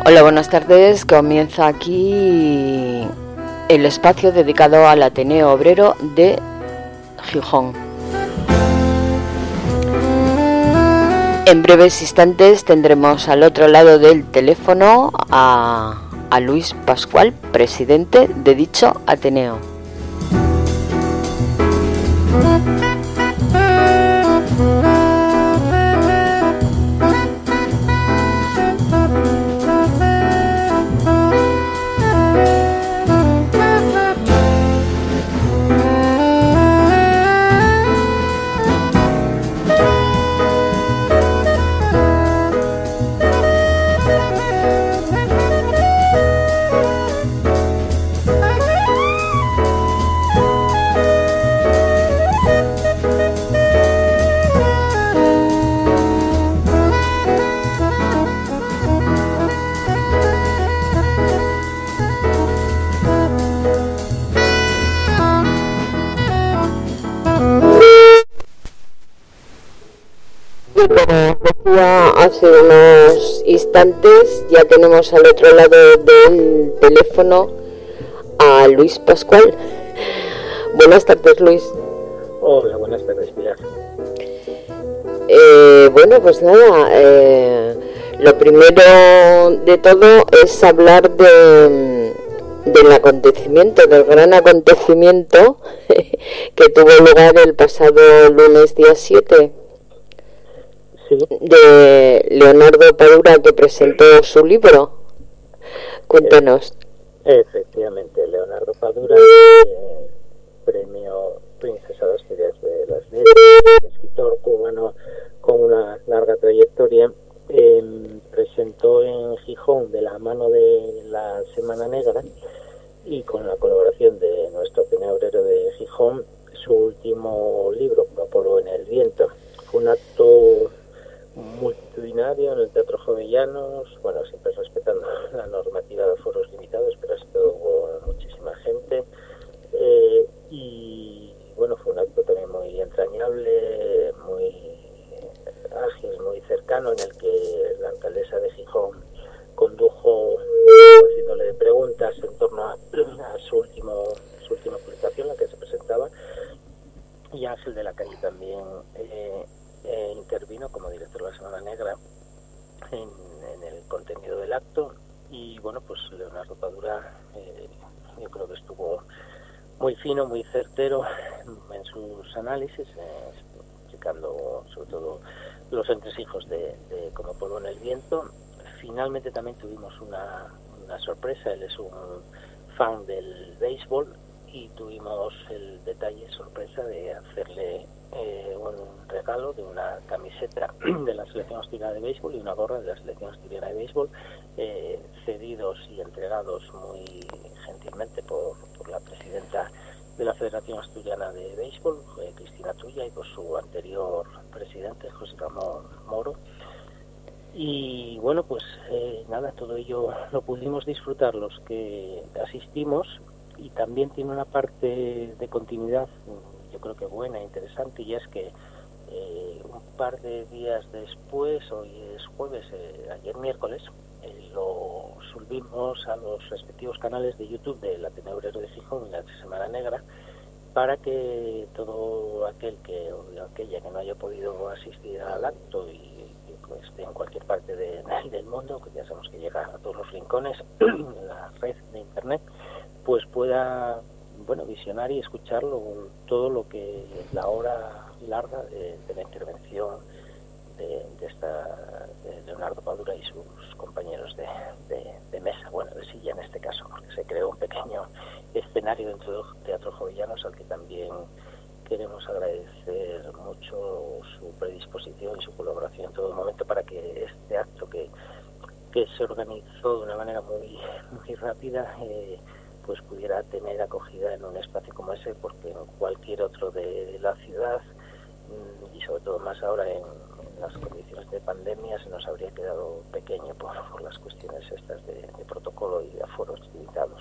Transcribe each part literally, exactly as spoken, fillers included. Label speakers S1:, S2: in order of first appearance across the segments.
S1: Hola, buenas tardes. Comienza aquí el espacio dedicado al Ateneo Obrero de Gijón. En breves instantes tendremos al otro lado del teléfono a, a Luis Pascual, presidente de dicho Ateneo. Como decía hace unos instantes, ya tenemos al otro lado del teléfono a Luis Pascual. Buenas tardes, Luis.
S2: Hola, buenas tardes, Pilar.
S1: Eh, bueno, pues nada, eh, lo primero de todo es hablar de, del acontecimiento, del gran acontecimiento que tuvo lugar el pasado lunes día siete.
S2: Sí.
S1: De Leonardo Padura, que presentó su libro. Cuéntanos.
S2: Efectivamente, Leonardo Padura, eh, premio Princesa de Asturias de las Letras, escritor cubano con una larga trayectoria, eh, presentó en Gijón, de la mano de la Semana Negra y con la colaboración de nuestro Ateneo Obrero de Gijón, su último libro, Apolo en el viento. Fue un acto multitudinario en el Teatro Jovellanos, bueno, siempre respetando la normativa de aforos limitados, pero esto hubo muchísima gente, eh, y bueno, fue un acto también muy entrañable, muy ágil, muy cercano, en el que la alcaldesa de Gijón condujo haciéndole preguntas en torno a, a su último su última publicación, la que se presentaba, y Ángel de la Calle también eh, Eh, intervino como director de la Semana Negra en, en el contenido del acto. Y bueno, pues Leonardo Padura, eh, yo creo que estuvo muy fino, muy certero en sus análisis, eh, explicando sobre todo los entresijos de, de Como polvo en el viento. Finalmente también tuvimos una, una sorpresa. Él es un fan del béisbol y tuvimos el detalle sorpresa de hacerle eh, un regalo de una camiseta de la selección asturiana de béisbol y una gorra de la selección asturiana de béisbol, eh, cedidos y entregados muy gentilmente por, por la presidenta de la Federación Asturiana de Béisbol, eh, Cristina Tuya, y por su anterior presidente, José Ramón Moro. Y bueno, pues eh, nada, todo ello lo pudimos disfrutar los que asistimos. Y también tiene una parte de continuidad, yo creo que buena, interesante, y es que eh, un par de días después, hoy es jueves, eh, ayer miércoles, eh, lo subimos a los respectivos canales de YouTube del Ateneo Obrero de Gijón y la Semana Negra, para que todo aquel que o aquella que no haya podido asistir al acto y que esté en cualquier parte de, del mundo, que ya sabemos que llega a todos los rincones en la red de internet, pues pueda, bueno, visionar y escucharlo todo lo que la hora larga de, de la intervención de, de esta de Leonardo Padura y sus compañeros de, de, de mesa, bueno, de silla en este caso, porque se creó un pequeño escenario dentro del Teatro Jovellanos, al que también queremos agradecer mucho su predisposición y su colaboración en todo momento para que este acto que, que se organizó de una manera muy, muy rápida, eh, pues pudiera tener acogida en un espacio como ese, porque en cualquier otro de la ciudad, y sobre todo más ahora en, en las condiciones de pandemia, se nos habría quedado pequeño por, por las cuestiones estas de, de protocolo y de aforos limitados.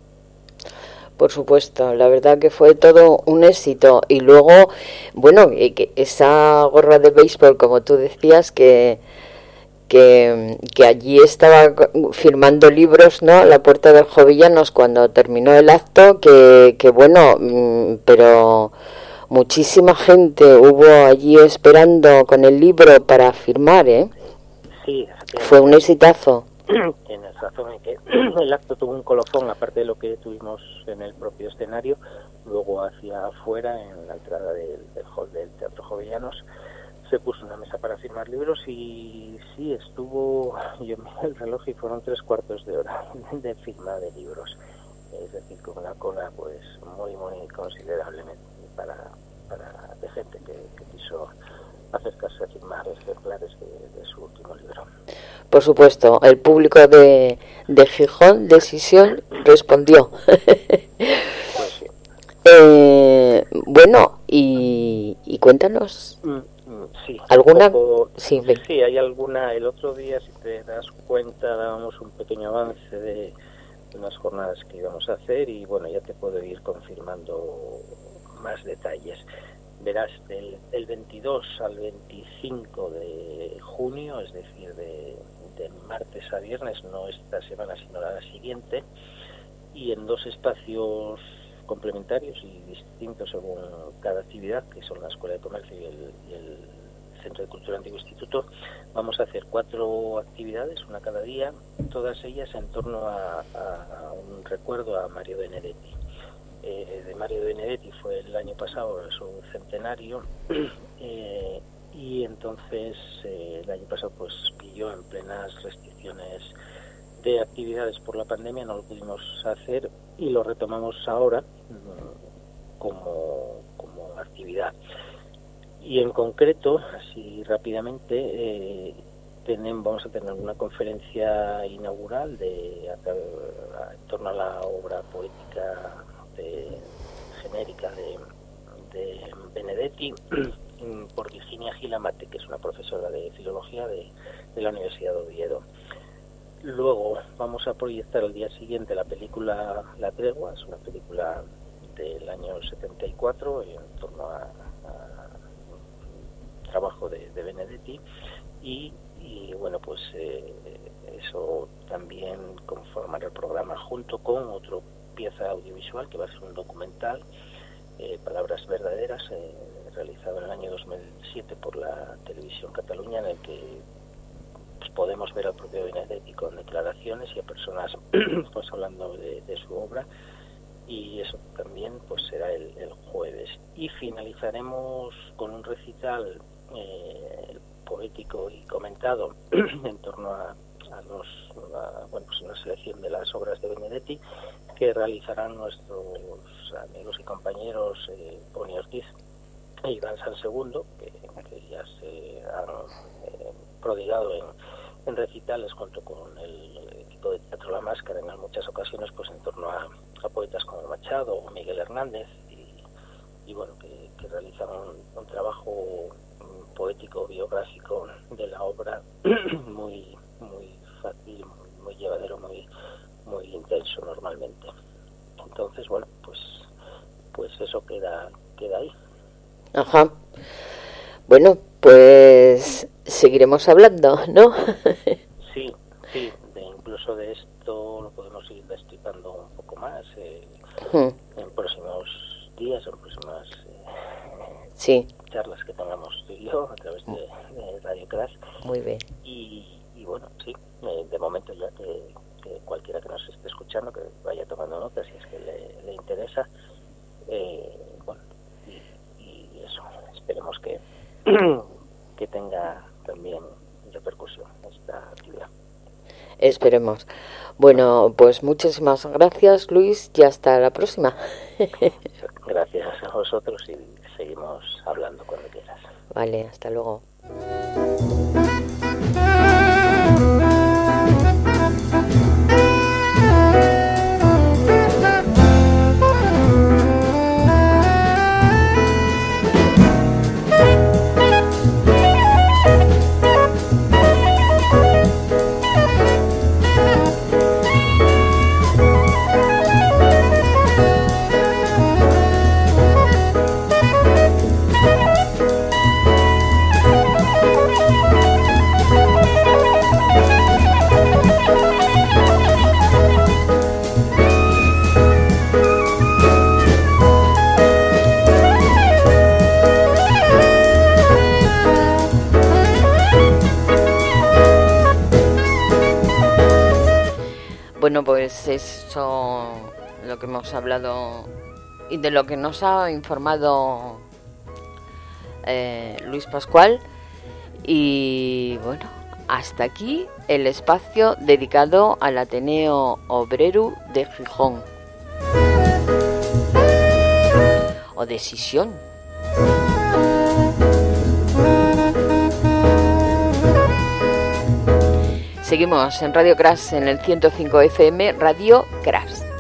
S1: Por supuesto, la verdad que fue todo un éxito. Y luego, bueno, esa gorra de béisbol, como tú decías, que que, que allí estaba firmando libros, ¿no?, a la puerta del Jovellanos cuando terminó el acto, que, que bueno, pero muchísima gente hubo allí esperando con el libro para firmar, ¿eh?
S2: Sí,
S1: fue un exitazo.
S2: Tienes razón en que el acto tuvo un colofón, aparte de lo que tuvimos en el propio escenario, luego hacia afuera, en la entrada del, del hall del Teatro Jovellanos, se puso una mesa para firmar libros y sí, estuvo, yo miré el reloj y fueron tres cuartos de hora de firma de libros, es decir, con una cola pues muy, muy considerablemente para, para de gente que, que quiso acercarse a firmar ejemplares de, de su último libro.
S1: Por supuesto, el público de, de Gijón, de Sisión, respondió.
S2: Pues sí.
S1: eh, bueno, y, y cuéntanos.
S2: Mm, sí.
S1: ¿Alguna?
S2: Poco,
S1: sí,
S2: sí, hay alguna. El otro día, si te das cuenta, dábamos un pequeño avance de unas jornadas que íbamos a hacer y bueno, ya te puedo ir confirmando más detalles. Verás, del, del veintidós al veinticinco de junio, es decir, de, de martes a viernes, no esta semana sino la siguiente, y en dos espacios complementarios y distintos según cada actividad, que son la Escuela de Comercio y el, y el Centro de Cultura Antiguo Instituto, vamos a hacer cuatro actividades, una cada día, todas ellas en torno a, a, a un recuerdo a Mario Benedetti. Eh, de Mario Benedetti fue el año pasado su centenario eh, y entonces eh, el año pasado pues pilló en plenas restricciones de actividades por la pandemia, no lo pudimos hacer y lo retomamos ahora mmm, como, como actividad. Y en concreto, así rápidamente, eh, tenemos, vamos a tener una conferencia inaugural de, a, a, en torno a la obra poética de, genérica de, de Benedetti por Virginia Gilamate, que es una profesora de filología de, de la Universidad de Oviedo. Luego vamos a proyectar al día siguiente la película La Tregua, es una película del año setenta y cuatro en torno a, a trabajo de, de Benedetti y, y bueno pues eh, eso también conformará el programa junto con otro pieza audiovisual que va a ser un documental, eh, Palabras Verdaderas, eh, realizado en el año dos mil siete por la Televisión Cataluña, en el que pues, podemos ver al propio Benedetti con declaraciones y a personas pues hablando de, de su obra, y eso también pues será el, el jueves. Y finalizaremos con un recital eh, poético y comentado en torno a a los a, bueno pues una selección de las obras de Benedetti que realizarán nuestros amigos y compañeros eh, Poni Ortiz e Iván San Segundo, que, que ya se han eh, prodigado en, en recitales junto con el equipo de Teatro La Máscara en muchas ocasiones pues en torno a, a poetas como Machado o Miguel Hernández y, y bueno que, que realizan un, un trabajo poético biográfico de la obra muy muy fácil, muy, muy llevadero, muy muy intenso normalmente. Entonces, bueno, pues pues eso queda queda ahí.
S1: Ajá. Bueno, pues seguiremos hablando, ¿no?
S2: Sí, sí, de, incluso de esto lo podemos ir destripando un poco más eh, hmm. en próximos días, en próximas eh,
S1: sí.
S2: charlas que tengamos tú y yo a través de, de Radio Crash.
S1: Muy bien.
S2: Y Y bueno, sí, eh, de momento ya que, que cualquiera que nos esté escuchando que vaya tomando notas si es que le, le interesa, eh, bueno, y, y eso, esperemos que, que tenga también repercusión esta actividad.
S1: Esperemos. Bueno, pues muchísimas gracias, Luis, y hasta la próxima.
S2: Gracias a vosotros y seguimos hablando cuando quieras.
S1: Vale, hasta luego. Bueno, pues eso, lo que hemos hablado y de lo que nos ha informado eh, Luis Pascual. Y bueno, hasta aquí el espacio dedicado al Ateneo Obrero de Gijón, o de Sisión. Seguimos en Radio Crash en el ciento cinco F M, Radio Crash.